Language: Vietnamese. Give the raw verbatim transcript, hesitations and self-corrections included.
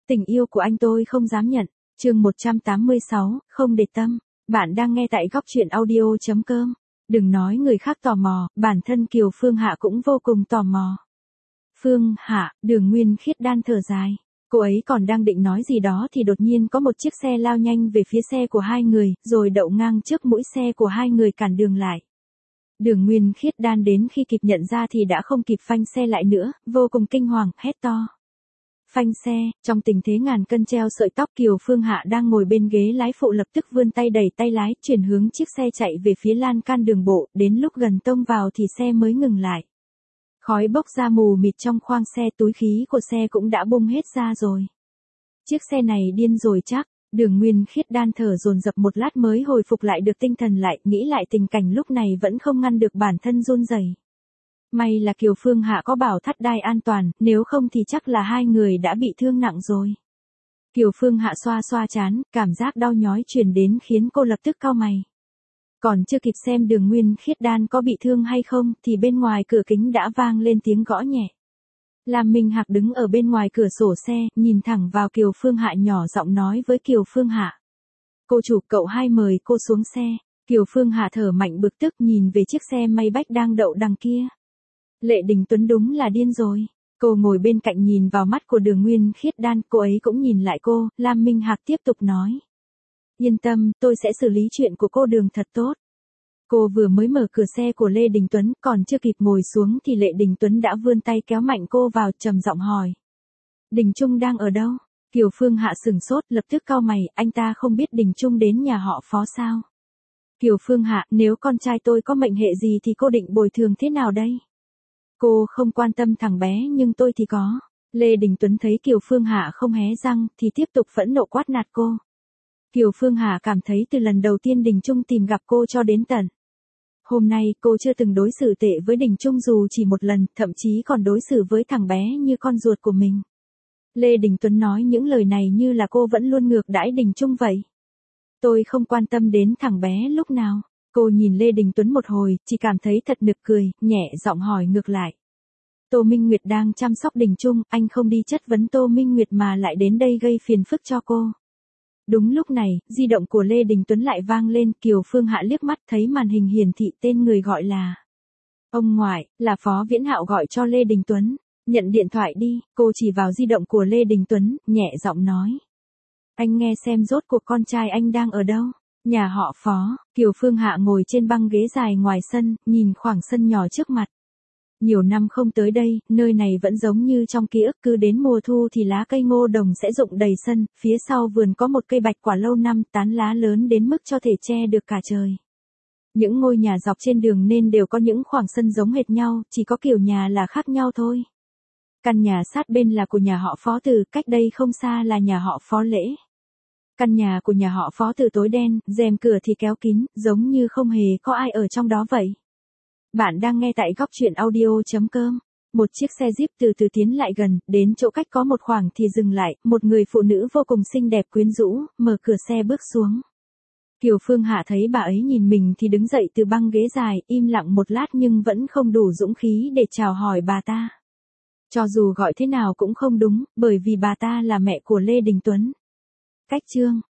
Tình yêu của anh tôi không dám nhận. Chương một trăm tám mươi sáu, không để tâm. Bạn đang nghe tại góc truyện audio chấm com. Đừng nói người khác tò mò, bản thân Kiều Phương Hạ cũng vô cùng tò mò. Phương Hạ, Đường Nguyên Khiết đan thở dài. Cô ấy còn đang định nói gì đó thì đột nhiên có một chiếc xe lao nhanh về phía xe của hai người, rồi đậu ngang trước mũi xe của hai người cản đường lại. Đường Nguyên Khiết đan đến khi kịp nhận ra thì đã không kịp phanh xe lại nữa, vô cùng kinh hoàng, hét to. Phanh xe, trong tình thế ngàn cân treo sợi tóc, Kiều Phương Hạ đang ngồi bên ghế lái phụ lập tức vươn tay đẩy tay lái, chuyển hướng chiếc xe chạy về phía lan can đường bộ, đến lúc gần tông vào thì xe mới ngừng lại. Khói bốc ra mù mịt trong khoang xe, túi khí của xe cũng đã bung hết ra rồi. Chiếc xe này điên rồi chắc. Đường Nguyên Khiết đan thở dồn dập một lát mới hồi phục lại được tinh thần lại, nghĩ lại tình cảnh lúc này vẫn không ngăn được bản thân run rẩy. May là Kiều Phương Hạ có bảo thắt đai an toàn, nếu không thì chắc là hai người đã bị thương nặng rồi. Kiều Phương Hạ xoa xoa trán, cảm giác đau nhói truyền đến khiến cô lập tức cau mày. Còn chưa kịp xem Đường Nguyên Khiết đan có bị thương hay không, thì bên ngoài cửa kính đã vang lên tiếng gõ nhẹ. Lam Minh Hạc đứng ở bên ngoài cửa sổ xe, nhìn thẳng vào Kiều Phương Hạ nhỏ giọng nói với Kiều Phương Hạ. Cô chủ, cậu hai mời cô xuống xe. Kiều Phương Hạ thở mạnh bực tức nhìn về chiếc xe Maybach đang đậu đằng kia. Lệ Đình Tuấn đúng là điên rồi. Cô ngồi bên cạnh nhìn vào mắt của Đường Nguyên Khiết đan, cô ấy cũng nhìn lại cô, Lam Minh Hạc tiếp tục nói. Yên tâm, tôi sẽ xử lý chuyện của cô Đường thật tốt. Cô vừa mới mở cửa xe của Lê Đình Tuấn, còn chưa kịp ngồi xuống thì Lệ Đình Tuấn đã vươn tay kéo mạnh cô vào, trầm giọng hỏi. Đình Trung đang ở đâu? Kiều Phương Hạ sửng sốt, lập tức cau mày, anh ta không biết Đình Trung đến nhà họ Phó sao? Kiều Phương Hạ, nếu con trai tôi có mệnh hệ gì thì cô định bồi thường thế nào đây? Cô không quan tâm thằng bé nhưng tôi thì có. Lê Đình Tuấn thấy Kiều Phương Hạ không hé răng thì tiếp tục phẫn nộ quát nạt cô. Kiều Phương Hạ cảm thấy từ lần đầu tiên Đình Trung tìm gặp cô cho đến tận hôm nay cô chưa từng đối xử tệ với Đình Trung dù chỉ một lần, thậm chí còn đối xử với thằng bé như con ruột của mình. Lê Đình Tuấn nói những lời này như là cô vẫn luôn ngược đãi Đình Trung vậy. Tôi không quan tâm đến thằng bé lúc nào. Cô nhìn Lê Đình Tuấn một hồi, chỉ cảm thấy thật nực cười, nhẹ giọng hỏi ngược lại. Tô Minh Nguyệt đang chăm sóc Đình Trung, anh không đi chất vấn Tô Minh Nguyệt mà lại đến đây gây phiền phức cho cô. Đúng lúc này, di động của Lê Đình Tuấn lại vang lên, Kiều Phương Hạ liếc mắt thấy màn hình hiển thị tên người gọi là ông ngoại, là Phó Viễn Hạo gọi cho Lê Đình Tuấn. Nhận điện thoại đi, cô chỉ vào di động của Lê Đình Tuấn, nhẹ giọng nói. Anh nghe xem rốt cuộc con trai anh đang ở đâu? Nhà họ Phó. Kiều Phương Hạ ngồi trên băng ghế dài ngoài sân, nhìn khoảng sân nhỏ trước mặt. Nhiều năm không tới đây, nơi này vẫn giống như trong ký ức, cứ đến mùa thu thì lá cây ngô đồng sẽ rụng đầy sân, phía sau vườn có một cây bạch quả lâu năm, tán lá lớn đến mức cho thể che được cả trời. Những ngôi nhà dọc trên đường nên đều có những khoảng sân giống hệt nhau, chỉ có kiểu nhà là khác nhau thôi. Căn nhà sát bên là của nhà họ Phó Từ, cách đây không xa là nhà họ Phó Lễ. Căn nhà của nhà họ Phó Từ tối đen, rèm cửa thì kéo kín, giống như không hề có ai ở trong đó vậy. Bạn đang nghe tại góc truyện audio chấm com. Một chiếc xe Jeep từ từ tiến lại gần, đến chỗ cách có một khoảng thì dừng lại, một người phụ nữ vô cùng xinh đẹp quyến rũ, mở cửa xe bước xuống. Kiều Phương Hạ thấy bà ấy nhìn mình thì đứng dậy từ băng ghế dài, im lặng một lát nhưng vẫn không đủ dũng khí để chào hỏi bà ta. Cho dù gọi thế nào cũng không đúng, bởi vì bà ta là mẹ của Lê Đình Tuấn. Cách chương